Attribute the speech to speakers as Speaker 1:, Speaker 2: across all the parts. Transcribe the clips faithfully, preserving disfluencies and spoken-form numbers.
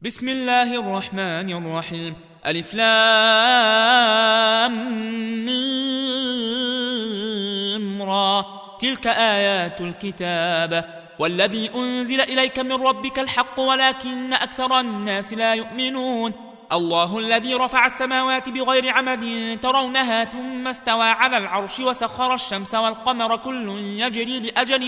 Speaker 1: بسم الله الرحمن الرحيم. ألف لام ميم را. تلك آيات الكتاب والذي أنزل إليك من ربك الحق ولكن أكثر الناس لا يؤمنون. الله الذي رفع السماوات بغير عمد ترونها ثم استوى على العرش وسخر الشمس والقمر كل يجري لأجل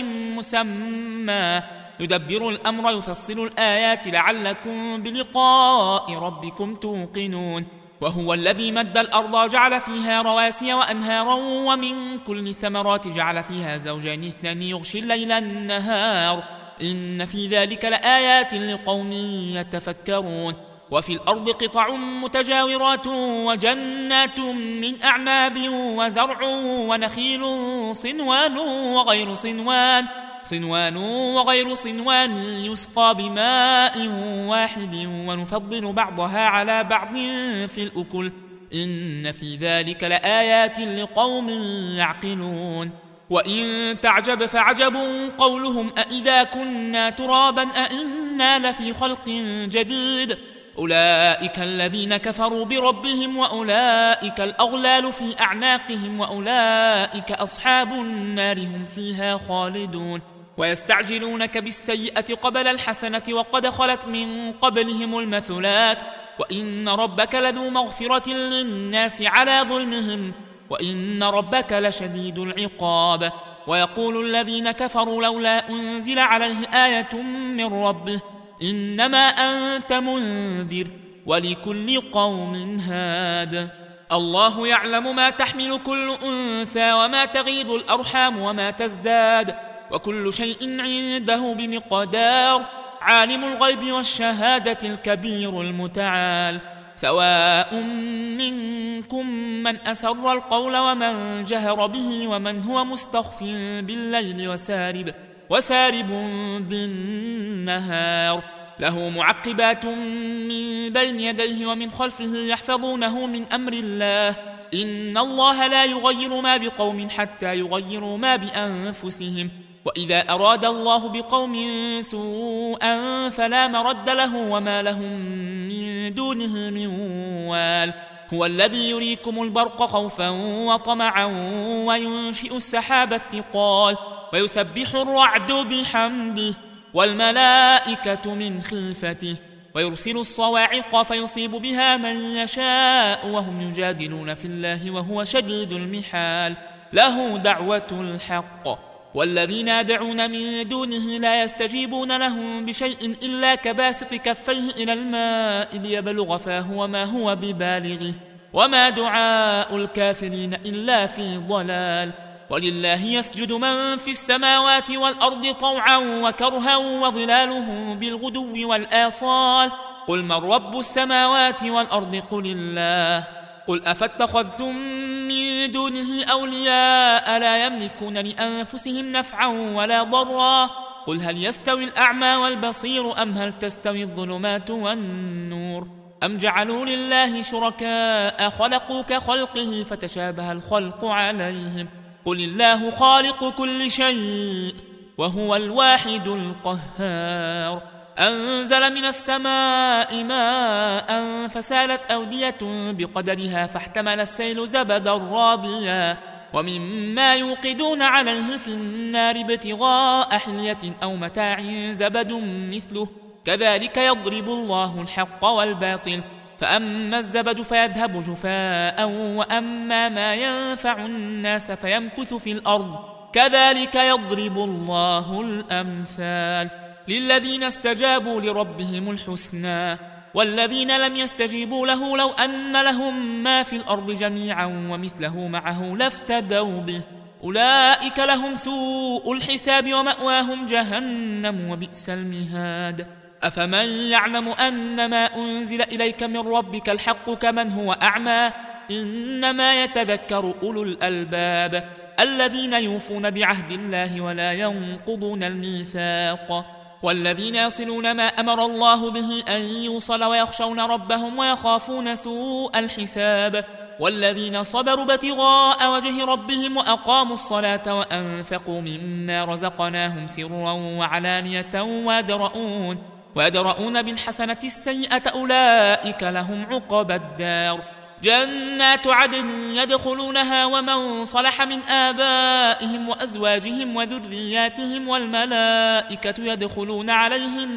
Speaker 1: مسمى يدبر الأمر يفصل الآيات لعلكم بلقاء ربكم توقنون. وهو الذي مد الأرض وجعل فيها رواسي وأنهارا ومن كل الثمرات جعل فيها زوجين اثنين يغشي الليل النهار إن في ذلك لآيات لقوم يتفكرون. وفي الأرض قطع متجاورات وجنات من أعناب وزرع ونخيل صنوان وغير صنوان صنوان وغير صنوان يسقى بماء واحد ونفضل بعضها على بعض في الأكل إن في ذلك لآيات لقوم يعقلون. وإن تعجب فعجب قولهم أإذا كنا ترابا أإنا لفي خلق جديد أولئك الذين كفروا بربهم وأولئك الأغلال في أعناقهم وأولئك أصحاب النار هم فيها خالدون. ويستعجلونك بالسيئة قبل الحسنة وقد خلت من قبلهم المثلات وإن ربك لذو مغفرة للناس على ظلمهم وإن ربك لشديد العقاب. ويقول الذين كفروا لولا أنزل عليه آية من ربه إنما أنت منذر ولكل قوم هاد. الله يعلم ما تحمل كل أنثى وما تغيض الأرحام وما تزداد وكل شيء عنده بمقدار. عالم الغيب والشهادة الكبير المتعال. سواء منكم من أسر القول ومن جهر به ومن هو مستخف بالليل وسارب وسارب بالنهار له معقبات من بين يديه ومن خلفه يحفظونه من أمر الله إن الله لا يغير ما بقوم حتى يغيروا ما بأنفسهم وإذا أراد الله بقوم سوءا فلا مرد له وما لهم من دونه من وال. هو الذي يريكم البرق خوفا وطمعا وينشئ السحاب الثقال ويسبح الرعد بحمده والملائكة من خيفته ويرسل الصواعق فيصيب بها من يشاء وهم يجادلون في الله وهو شديد المحال. له دعوة الحق والذين يدعون من دونه لا يستجيبون لهم بشيء إلا كباسط كفيه إلى الماء ليبلغ فاه وما هو ببالغه وما دعاء الكافرين إلا في ضلال. ولله يسجد من في السماوات والأرض طوعا وكرها وظلاله بالغدو والآصال. قل من رب السماوات والأرض قل الله. قل أفاتخذتم من دونه أولياء لا يملكون لأنفسهم نفعا ولا ضرا. قل هل يستوي الأعمى والبصير أم هل تستوي الظلمات والنور أم جعلوا لله شركاء خلقوا كخلقه فتشابه الخلق عليهم. قل الله خالق كل شيء وهو الواحد القهار. أنزل من السماء ماء فسالت أودية بقدرها فاحتمل السيل زبدا رابيا ومما يوقدون عليه في النار ابتغاء حلية أو متاع زبد مثله كذلك يضرب الله الحق والباطل فأما الزبد فيذهب جفاء وأما ما ينفع الناس فيمكث في الأرض كذلك يضرب الله الأمثال. للذين استجابوا لربهم الحسنى والذين لم يستجيبوا له لو أن لهم ما في الأرض جميعا ومثله معه لافتدوا به أولئك لهم سوء الحساب ومأواهم جهنم وبئس المهاد. أفمن يعلم أن ما أنزل إليك من ربك الحق كمن هو أعمى إنما يتذكر أولو الألباب الذين يوفون بعهد الله ولا ينقضون الميثاق والذين يصلون ما أمر الله به أن يوصل ويخشون ربهم ويخافون سوء الحساب والذين صبروا ابتغاء وجه ربهم وأقاموا الصلاة وأنفقوا مما رزقناهم سرا وعلانية ويدرؤون ويدرؤون بالحسنة السيئة أولئك لهم عقبى الدار جنات عدن يدخلونها ومن صلح من آبائهم وأزواجهم وذرياتهم والملائكة يدخلون عليهم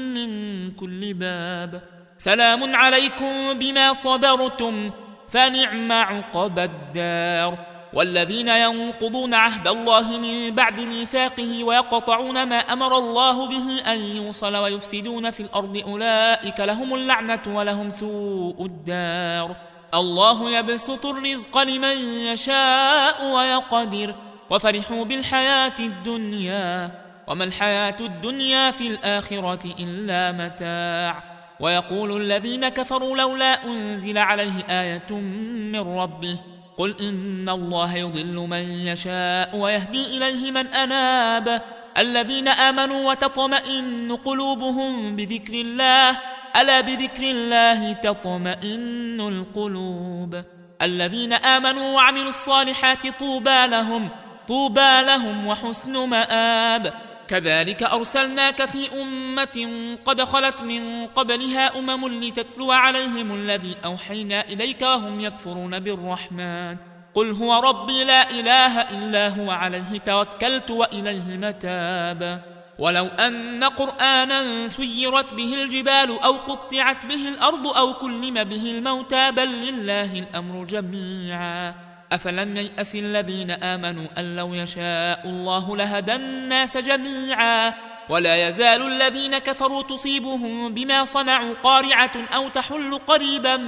Speaker 1: من كل باب سلام عليكم بما صبرتم فنعم عقبى الدار والذين ينقضون عهد الله من بعد ميثاقه ويقطعون ما أمر الله به أن يوصل ويفسدون في الأرض أولئك لهم اللعنة ولهم سوء الدار الله يبسط الرزق لمن يشاء ويقدر وفرحوا بالحياة الدنيا وما الحياة الدنيا في الآخرة إلا متاع ويقول الذين كفروا لولا أنزل عليه آية من ربه قل إن الله يضل من يشاء ويهدي إليه من أناب الذين آمنوا وتطمئن قلوبهم بذكر الله ألا بذكر الله تطمئن القلوب الذين آمنوا وعملوا الصالحات طوبى لهم طوبى لهم وحسن مآب كذلك أرسلناك في أمة قد خلت من قبلها أمم لتتلو عليهم الذي أوحينا إليك وهم يكفرون بالرحمن قل هو ربي لا إله إلا هو عليه توكلت وإليه متاب ولو أن قرآنا سيرت به الجبال أو قطعت به الأرض أو كلم به الموتى بل لله الأمر جميعا أفلم ييأس الذين آمنوا أن لو يشاء الله لهدى الناس جميعا ولا يزال الذين كفروا تصيبهم بما صنعوا قارعة أو تحل قريبا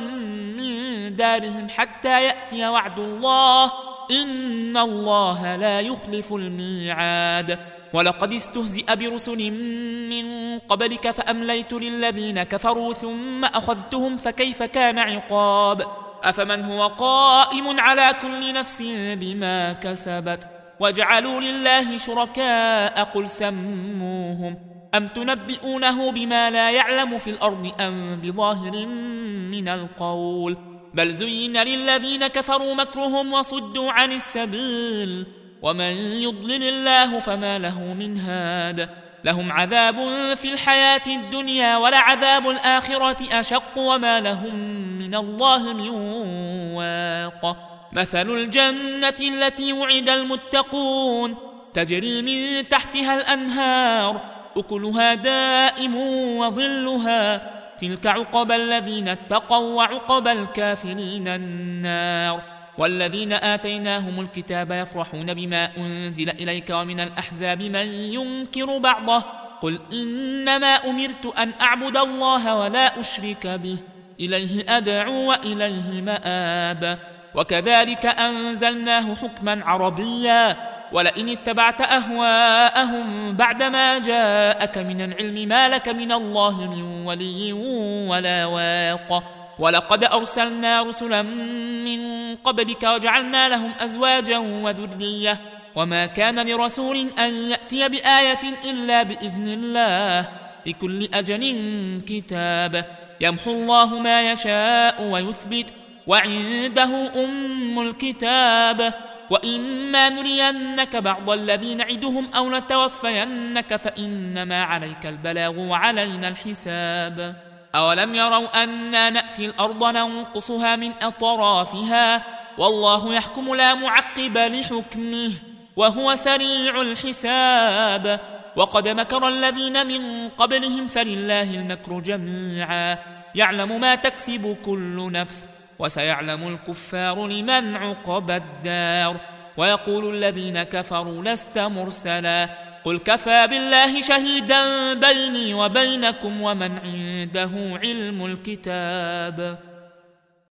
Speaker 1: من دارهم حتى يأتي وعد الله إن الله لا يخلف الميعاد ولقد استهزئ برسل من قبلك فأمليت للذين كفروا ثم أخذتهم فكيف كان عقاب أفمن هو قائم على كل نفس بما كسبت وجعلوا لله شركاء قل سموهم أم تنبئونه بما لا يعلم في الأرض أم بظاهر من القول بل زين للذين كفروا مكرهم وصدوا عن السبيل ومن يضلل الله فما له من هاد لهم عذاب في الحياة الدنيا ولعذاب الآخرة أشق وما لهم من الله من واق مثل الجنة التي وعد المتقون تجري من تحتها الأنهار أكلها دائم وظلها تلك عقبى الذين اتقوا وعقبى الكافرين النار والذين آتيناهم الكتاب يفرحون بما أنزل إليك ومن الأحزاب من ينكر بعضه قل إنما أمرت أن أعبد الله ولا أشرك به إليه أدعو وإليه مآب وكذلك أنزلناه حكما عربيا ولئن اتبعت أهواءهم بعدما جاءك من العلم ما لك من الله من ولي ولا واق ولقد أرسلنا رسلا من قبلك وجعلنا لهم أزواجا وذرية وما كان لرسول أن يأتي بآية إلا بإذن الله لكل أجل كتاب يمحو الله ما يشاء ويثبت وعنده أم الكتاب وإما نرينك بعض الذي نعدهم أو نتوفينك فإنما عليك البلاغ وعلينا الحساب أولم يروا أنا نأتي الأرض ننقصها من أطرافها والله يحكم لا معقب لحكمه وهو سريع الحساب وقد مكر الذين من قبلهم فلله المكر جميعا يعلم ما تكسب كل نفس وسيعلم الكفار لمن عقبى الدار ويقول الذين كفروا لست مرسلا قل كفى بالله شهيدا بيني وبينكم ومن عنده علم الكتاب